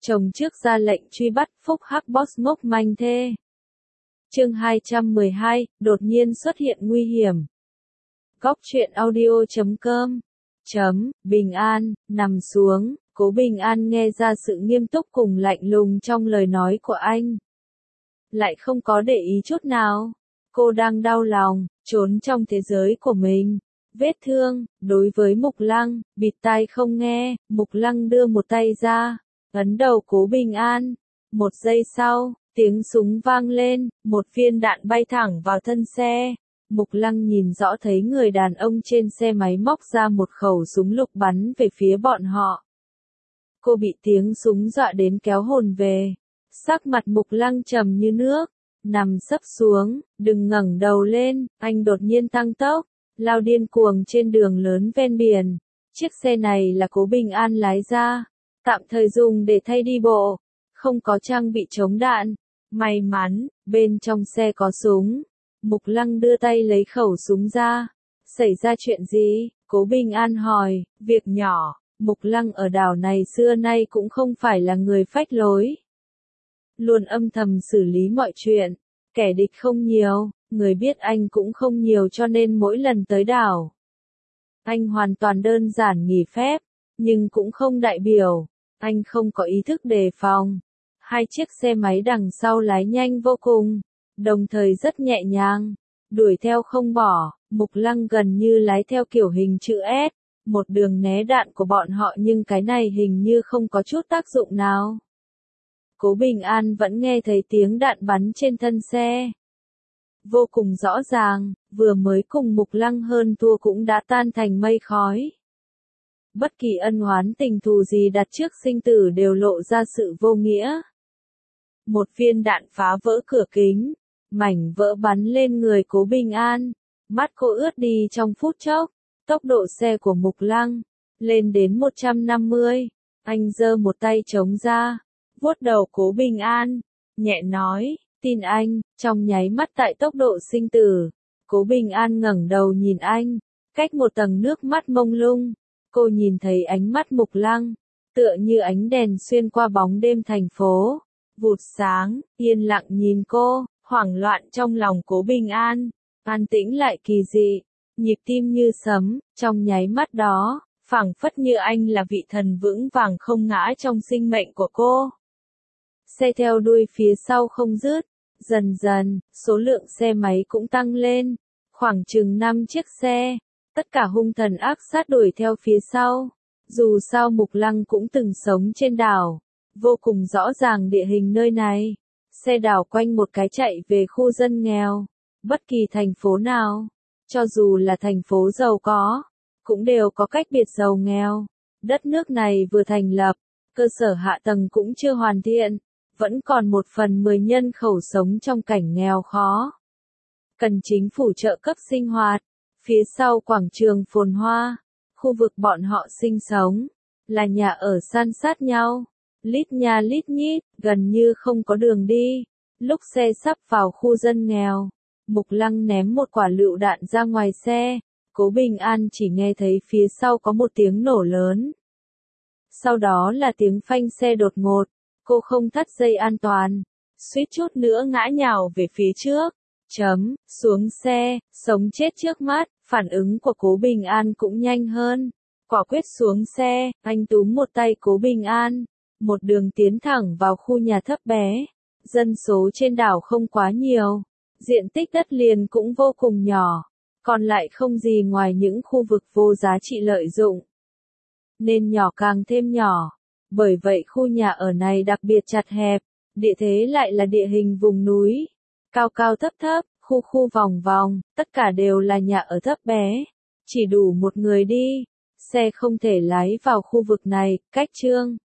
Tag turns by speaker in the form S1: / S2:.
S1: Chồng trước ra lệnh truy bắt Phúc Hắc Boss mốc manh thê. Chương 212, đột nhiên xuất hiện nguy hiểm. Góc truyện audio.com Bình An, nằm xuống, Cố Bình An nghe ra sự nghiêm túc cùng lạnh lùng trong lời nói của anh. Lại không có để ý chút nào. Cô đang đau lòng, trốn trong thế giới của mình. Vết thương, đối với Mục Lăng, bịt tai không nghe, Mục Lăng đưa một tay ra, ấn đầu Cố Bình An. Một giây sau, tiếng súng vang lên, một viên đạn bay thẳng vào thân xe. Mục Lăng nhìn rõ thấy người đàn ông trên xe máy móc ra một khẩu súng lục bắn về phía bọn họ. Cô bị tiếng súng dọa đến kéo hồn về. Sắc mặt Mục Lăng trầm như nước, nằm sấp xuống, đừng ngẩng đầu lên, anh đột nhiên tăng tốc, lao điên cuồng trên đường lớn ven biển. Chiếc xe này là Cố Bình An lái ra, tạm thời dùng để thay đi bộ, không có trang bị chống đạn. May mắn, bên trong xe có súng. Mục Lăng đưa tay lấy khẩu súng ra. Xảy ra chuyện gì? Cố Bình An hỏi. Việc nhỏ. Mục Lăng ở đảo này xưa nay cũng không phải là người phách lối, luôn âm thầm xử lý mọi chuyện. Kẻ địch không nhiều, người biết anh cũng không nhiều, cho nên mỗi lần tới đảo, anh hoàn toàn đơn giản nghỉ phép, nhưng cũng không đại biểu anh không có ý thức đề phòng. Hai chiếc xe máy đằng sau lái nhanh vô cùng, đồng thời rất nhẹ nhàng, đuổi theo không bỏ. Mục Lăng gần như lái theo kiểu hình chữ S, một đường né đạn của bọn họ, nhưng cái này hình như không có chút tác dụng nào. Cố Bình An vẫn nghe thấy tiếng đạn bắn trên thân xe. Vô cùng rõ ràng, vừa mới cùng Mục Lăng hơn thua cũng đã tan thành mây khói. Bất kỳ ân oán tình thù gì đặt trước sinh tử đều lộ ra sự vô nghĩa. Một viên đạn phá vỡ cửa kính, mảnh vỡ bắn lên người Cố Bình An. Mắt cô ướt đi trong phút chốc. Tốc độ xe của Mục Lăng lên đến 150. Anh giơ một tay trống ra, vuốt đầu Cố Bình An, nhẹ nói, tin anh. Trong nháy mắt tại tốc độ sinh tử, Cố Bình An ngẩng đầu nhìn anh, cách một tầng nước mắt mông lung, cô nhìn thấy ánh mắt Mục Lăng, tựa như ánh đèn xuyên qua bóng đêm thành phố, vụt sáng, yên lặng nhìn cô. Hoảng loạn trong lòng Cố Bình An, an tĩnh lại kỳ dị, nhịp tim như sấm. Trong nháy mắt đó, phảng phất như anh là vị thần vững vàng không ngã trong sinh mệnh của cô. Xe theo đuôi phía sau không dứt, dần dần, số lượng xe máy cũng tăng lên, khoảng chừng 5 chiếc xe, tất cả hung thần ác sát đuổi theo phía sau. Dù sao Mục Lăng cũng từng sống trên đảo, vô cùng rõ ràng địa hình nơi này. Xe đảo quanh một cái chạy về khu dân nghèo, bất kỳ thành phố nào, cho dù là thành phố giàu có, cũng đều có cách biệt giàu nghèo. Đất nước này vừa thành lập, cơ sở hạ tầng cũng chưa hoàn thiện, vẫn còn 1/10 nhân khẩu sống trong cảnh nghèo khó, cần chính phủ trợ cấp sinh hoạt. Phía sau quảng trường phồn hoa, khu vực bọn họ sinh sống, là nhà ở san sát nhau, lít nha lít nhít, gần như không có đường đi. Lúc xe sắp vào khu dân nghèo, Mục Lăng ném một quả lựu đạn ra ngoài xe. Cố Bình An chỉ nghe thấy phía sau có một tiếng nổ lớn. Sau đó là tiếng phanh xe đột ngột, cô không thắt dây an toàn, suýt chút nữa ngã nhào về phía trước. Xuống xe, sống chết trước mắt. Phản ứng của Cố Bình An cũng nhanh hơn. Quả quyết xuống xe, anh túm một tay Cố Bình An, một đường tiến thẳng vào khu nhà thấp bé. Dân số trên đảo không quá nhiều, diện tích đất liền cũng vô cùng nhỏ, còn lại không gì ngoài những khu vực vô giá trị lợi dụng, nên nhỏ càng thêm nhỏ. Bởi vậy khu nhà ở này đặc biệt chặt hẹp, địa thế lại là địa hình vùng núi, cao cao thấp thấp, khu khu vòng vòng, tất cả đều là nhà ở thấp bé, chỉ đủ một người đi. Xe không thể lái vào khu vực này. Cách Chương